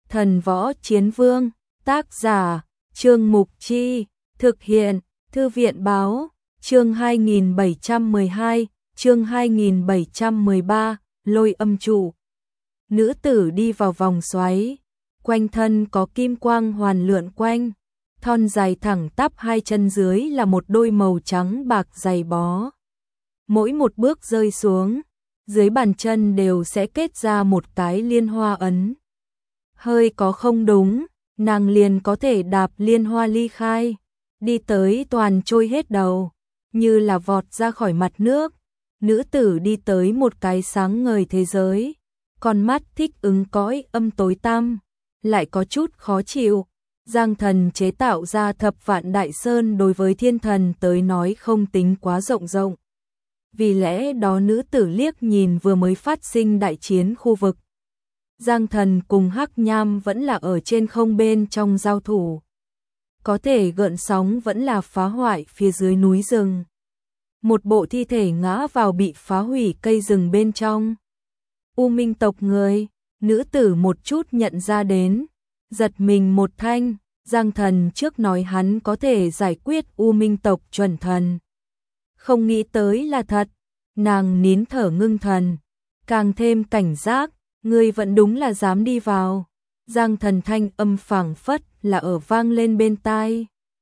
Thần Võ Chiến Vương, tác giả, Trương Mục Chi, thực hiện, Thư viện Báo, chương 2712, chương 2713, Lôi Âm Trụ. Nữ tử đi vào vòng xoáy, quanh thân có kim quang hoàn lượn quanh, thon dài thẳng tắp, hai chân dưới là một đôi màu trắng bạc dày bó. Mỗi một bước rơi xuống, dưới bàn chân đều sẽ kết ra một cái liên hoa ấn. Hơi có không đúng, nàng liền có thể đạp liên hoa ly khai, đi tới toàn trôi hết đầu, như là vọt ra khỏi mặt nước. Nữ tử đi tới một cái sáng ngời thế giới, con mắt thích ứng cõi âm tối tăm, lại có chút khó chịu. Giang Thần chế tạo ra Thập Vạn Đại Sơn đối với thiên thần tới nói không tính quá rộng rộng. Vì lẽ đó nữ tử liếc nhìn vừa mới phát sinh đại chiến khu vực. Giang Thần cùng Hắc Nham vẫn là ở trên không bên trong giao thủ. Có thể gợn sóng vẫn là phá hoại phía dưới núi rừng. Một bộ thi thể ngã vào bị phá hủy cây rừng bên trong. U Minh tộc người, nữ tử một chút nhận ra đến, giật mình một thanh. Giang Thần trước nói hắn có thể giải quyết U Minh tộc chuẩn thần, không nghĩ tới là thật. Nàng nín thở ngưng thần, càng thêm cảnh giác. Ngươi vẫn đúng là dám đi vào. Giang Thần thanh âm phảng phất là ở vang lên bên tai.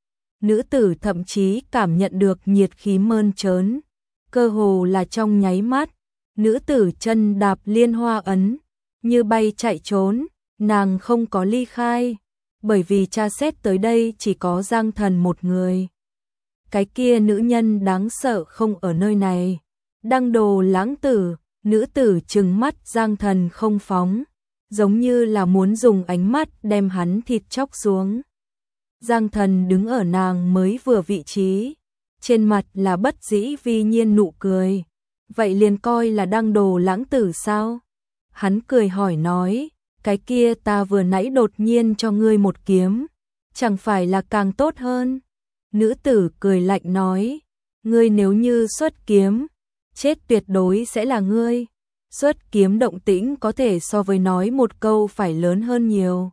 Nữ tử thậm chí cảm nhận được nhiệt khí mơn trớn, cơ hồ là trong nháy mắt. Nữ tử chân đạp liên hoa ấn, như bay chạy trốn. Nàng không có ly khai, bởi vì tra xét tới đây chỉ có Giang Thần một người. Cái kia nữ nhân đáng sợ không ở nơi này. Đăng Đồ Lãng Tử. Nữ tử trừng mắt Giang Thần không phóng, giống như là muốn dùng ánh mắt đem hắn thịt chóc xuống. Giang Thần đứng ở nàng mới vừa vị trí, trên mặt là bất dĩ vi nhiên nụ cười. Vậy liền coi là Đăng Đồ Lãng Tử sao? Hắn cười hỏi nói, cái kia ta vừa nãy đột nhiên cho ngươi một kiếm, chẳng phải là càng tốt hơn? Nữ tử cười lạnh nói, ngươi nếu như xuất kiếm, chết tuyệt đối sẽ là ngươi. Xuất kiếm động tĩnh có thể so với nói một câu phải lớn hơn nhiều.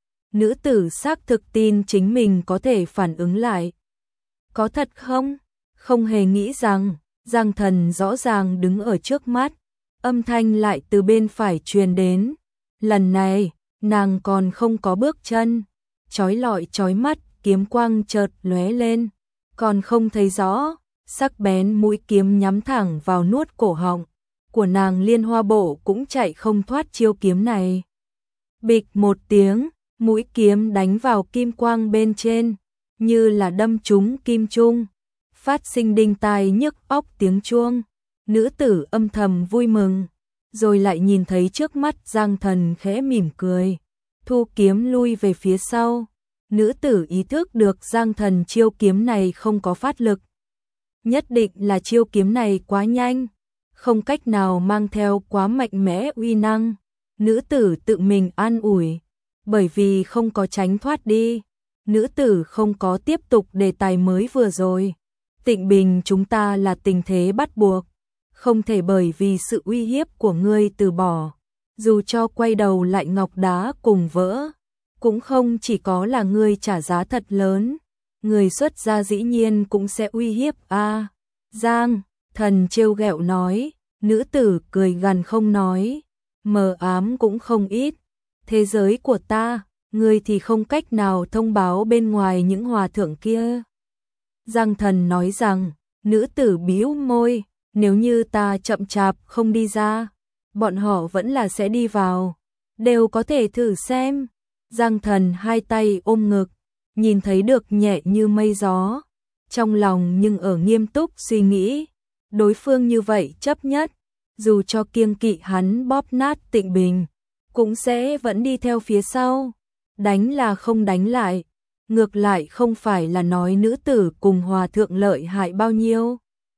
Nữ tử xác thực tin chính mình có thể phản ứng lại. Có thật không? Không hề nghĩ rằng, Giang Thần rõ ràng đứng ở trước mắt, âm thanh lại từ bên phải truyền đến. Lần này, nàng còn không có bước chân, chói lọi chói mắt, kiếm quang chợt lóe lên, còn không thấy rõ. Sắc bén mũi kiếm nhắm thẳng vào nuốt cổ họng của nàng, liên hoa bộ cũng chạy không thoát chiêu kiếm này. Bịch một tiếng, mũi kiếm đánh vào kim quang bên trên, như là đâm trúng kim trung, phát sinh đinh tai nhức óc tiếng chuông. Nữ tử âm thầm vui mừng, rồi lại nhìn thấy trước mắt Giang Thần khẽ mỉm cười, thu kiếm lui về phía sau. Nữ tử ý thức được Giang Thần chiêu kiếm này không có phát lực. Nhất định là chiêu kiếm này quá nhanh, không cách nào mang theo quá mạnh mẽ uy năng. Nữ tử tự mình an ủi, bởi vì không có tránh thoát đi. Nữ tử không có tiếp tục đề tài mới vừa rồi. Tịnh Bình, chúng ta là tình thế bắt buộc, không thể bởi vì sự uy hiếp của ngươi từ bỏ. Dù cho quay đầu lại ngọc đá cùng vỡ, cũng không chỉ có là ngươi trả giá thật lớn. Người xuất gia dĩ nhiên cũng sẽ uy hiếp a. Giang Thần trêu ghẹo nói. Nữ tử cười gằn không nói, mờ ám cũng không ít. Thế giới của ta, ngươi thì không cách nào thông báo bên ngoài những hòa thượng kia. Giang Thần nói rằng. Nữ tử bĩu môi, nếu như ta chậm chạp không đi ra, bọn họ vẫn là sẽ đi vào, đều có thể thử xem. Giang Thần hai tay ôm ngực, nhìn thấy được nhẹ như mây gió, trong lòng nhưng ở nghiêm túc suy nghĩ. Đối phương như vậy chấp nhất, dù cho kiêng kỵ hắn bóp nát Tịnh Bình, cũng sẽ vẫn đi theo phía sau. Đánh là không đánh lại, ngược lại không phải là nói nữ tử cùng hòa thượng lợi hại bao nhiêu.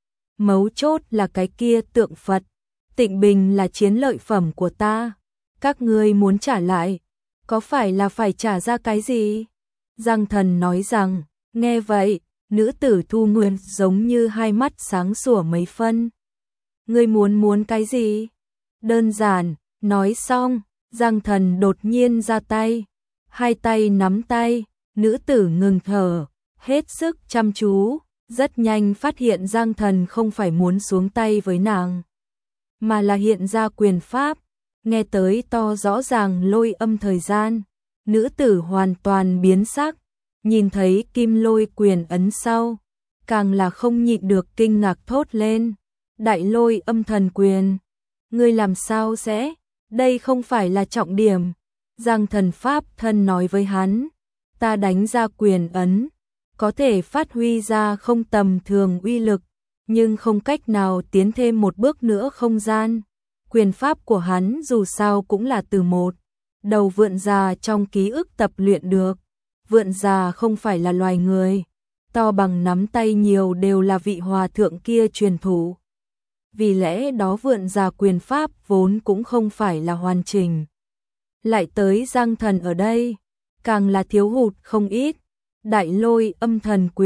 Mấu chốt là cái kia tượng Phật, Tịnh Bình là chiến lợi phẩm của ta, các ngươi muốn trả lại, có phải là phải trả ra cái gì? Giang Thần nói rằng. Nghe vậy, nữ tử Thu Nguyên giống như hai mắt sáng sủa mấy phân. Ngươi muốn cái gì? Đơn giản, nói xong, Giang Thần đột nhiên ra tay, hai tay nắm tay, nữ tử ngừng thở, hết sức chăm chú, rất nhanh phát hiện Giang Thần không phải muốn xuống tay với nàng, mà là hiện ra quyền pháp, nghe tới to rõ ràng lôi âm thời gian, nữ tử hoàn toàn biến sắc, nhìn thấy kim lôi quyền ấn sau, càng là không nhịn được kinh ngạc thốt lên, đại lôi âm thần quyền, ngươi làm sao sẽ, đây không phải là trọng điểm, Giang Thần pháp thân nói với hắn, ta đánh ra quyền ấn, có thể phát huy ra không tầm thường uy lực, nhưng không cách nào tiến thêm một bước nữa không gian. Quyền pháp của hắn dù sao cũng là từ một đầu vượn già trong ký ức tập luyện được. Vượn già không phải là loài người, to bằng nắm tay nhiều đều là vị hòa thượng kia truyền thụ. Vì lẽ đó vượn già quyền pháp vốn cũng không phải là hoàn chỉnh. Lại tới Giang Thần ở đây, càng là thiếu hụt không ít. Đại lôi âm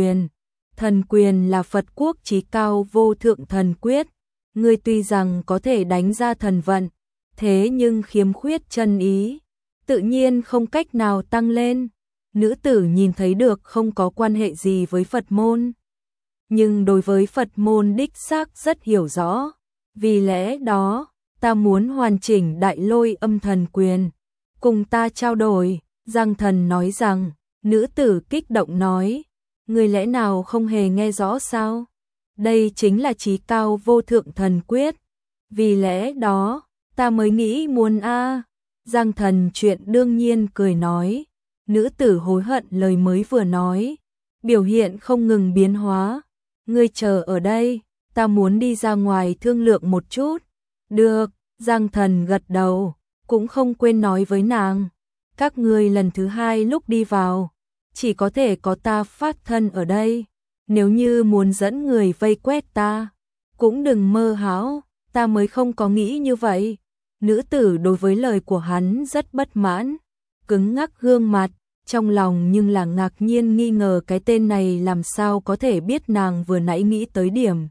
thần quyền là Phật quốc chí cao vô thượng thần quyết. Ngươi tuy rằng có thể đánh ra thần vận, thế nhưng khiếm khuyết chân ý, tự nhiên không cách nào tăng lên. Nữ tử nhìn thấy được không có quan hệ gì với Phật môn, nhưng đối với Phật môn đích xác rất hiểu rõ. Vì lẽ đó, ta muốn hoàn chỉnh đại lôi âm thần quyền, cùng ta trao đổi. Giang Thần nói rằng, nữ tử kích động nói, người lẽ nào không hề nghe rõ sao? Đây chính là chí cao vô thượng thần quyết. Vì lẽ đó, ta mới nghĩ muốn a. Giang Thần chuyện đương nhiên cười nói. Nữ tử hối hận lời mới vừa nói, biểu hiện không ngừng biến hóa. Ngươi chờ ở đây, ta muốn đi ra ngoài thương lượng một chút. Được, Giang Thần gật đầu, cũng không quên nói với nàng. Các ngươi lần thứ hai lúc đi vào, chỉ có thể có ta phát thân ở đây. Nếu như muốn dẫn người vây quét ta, cũng đừng mơ hão, ta mới không có nghĩ như vậy. Nữ tử đối với lời của hắn rất bất mãn, cứng ngắc gương mặt, trong lòng nhưng là ngạc nhiên nghi ngờ cái tên này làm sao có thể biết nàng vừa nãy nghĩ tới điểm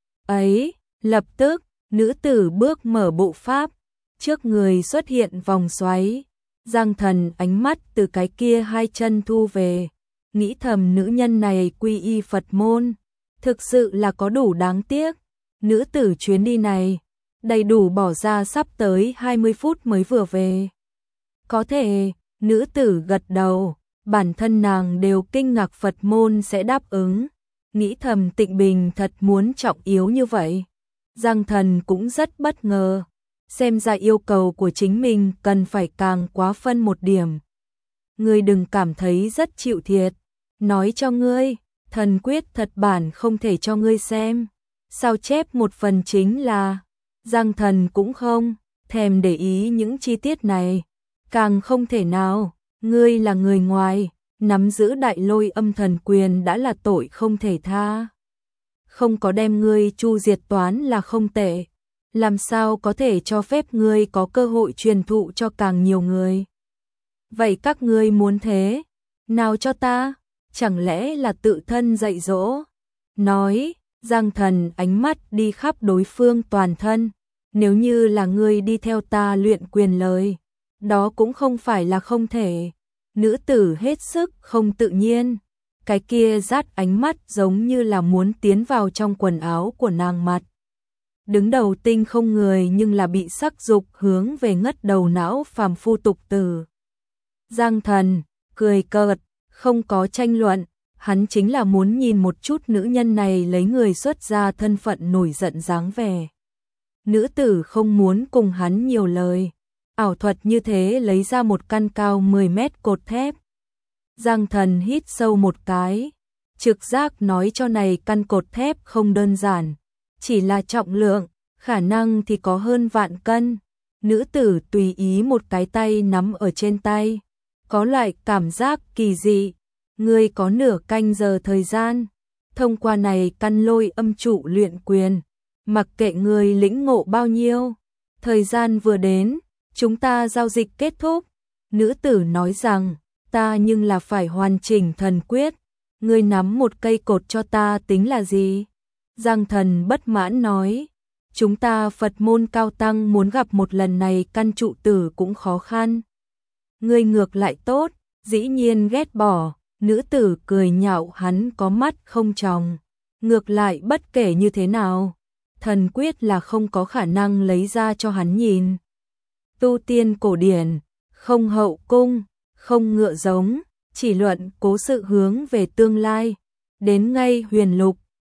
ấy. Lập tức, nữ tử bước mở bộ pháp, trước người xuất hiện vòng xoáy. Giang Thần ánh mắt từ cái kia hai chân thu về, nghĩ thầm nữ nhân này quy y Phật môn, thực sự là có đủ đáng tiếc. Nữ tử chuyến đi này, đầy đủ bỏ ra sắp tới 20 phút mới vừa về. Có thể, nữ tử gật đầu, bản thân nàng đều kinh ngạc Phật môn sẽ đáp ứng, nghĩ thầm Tịnh Bình thật muốn trọng yếu như vậy. Giang Thần cũng rất bất ngờ, xem ra yêu cầu của chính mình cần phải càng quá phân một điểm. Ngươi đừng cảm thấy rất chịu thiệt, nói cho ngươi, thần quyết thật bản không thể cho ngươi xem, sao chép một phần chính là. Giang Thần cũng không thèm để ý những chi tiết này, càng không thể nào, ngươi là người ngoài, nắm giữ đại lôi âm thần quyền đã là tội không thể tha. Không có đem ngươi chu diệt toán là không tệ, làm sao có thể cho phép ngươi có cơ hội truyền thụ cho càng nhiều người. Vậy các ngươi muốn thế nào cho ta? Chẳng lẽ là tự thân dạy dỗ? Nói, Giang Thần ánh mắt đi khắp đối phương toàn thân. Nếu như là ngươi đi theo ta luyện quyền lời, đó cũng không phải là không thể. Nữ tử hết sức không tự nhiên, cái kia dát ánh mắt giống như là muốn tiến vào trong quần áo của nàng mặt. Đứng đầu tinh không người nhưng là bị sắc dục hướng về ngất đầu não phàm phu tục tử. Giang Thần cười cợt, không có tranh luận, hắn chính là muốn nhìn một chút nữ nhân này lấy người xuất ra thân phận nổi giận dáng vẻ. Nữ tử không muốn cùng hắn nhiều lời, ảo thuật như thế lấy ra một căn cao 10 mét cột thép. Giang Thần hít sâu một cái, trực giác nói cho này căn cột thép không đơn giản, chỉ là trọng lượng, khả năng thì có hơn vạn cân. Nữ tử tùy ý một cái tay nắm ở trên tay, có loại cảm giác kỳ dị. Ngươi có nửa canh giờ thời gian, thông qua này căn lôi âm trụ luyện quyền, mặc kệ ngươi lĩnh ngộ bao nhiêu, thời gian vừa đến, chúng ta giao dịch kết thúc. Nữ tử nói rằng, ta nhưng là phải hoàn chỉnh thần quyết, ngươi nắm một cây cột cho ta tính là gì? Giang Thần bất mãn nói, chúng ta Phật môn cao tăng muốn gặp một lần này căn trụ tử cũng khó khăn. Ngươi ngược lại tốt, dĩ nhiên ghét bỏ, nữ tử cười nhạo hắn có mắt không tròng. Ngược lại bất kể như thế nào, thần quyết là không có khả năng lấy ra cho hắn nhìn. Tu tiên cổ điển, không hậu cung, không ngựa giống, chỉ luận cố sự hướng về tương lai. Đến ngay huyền lục,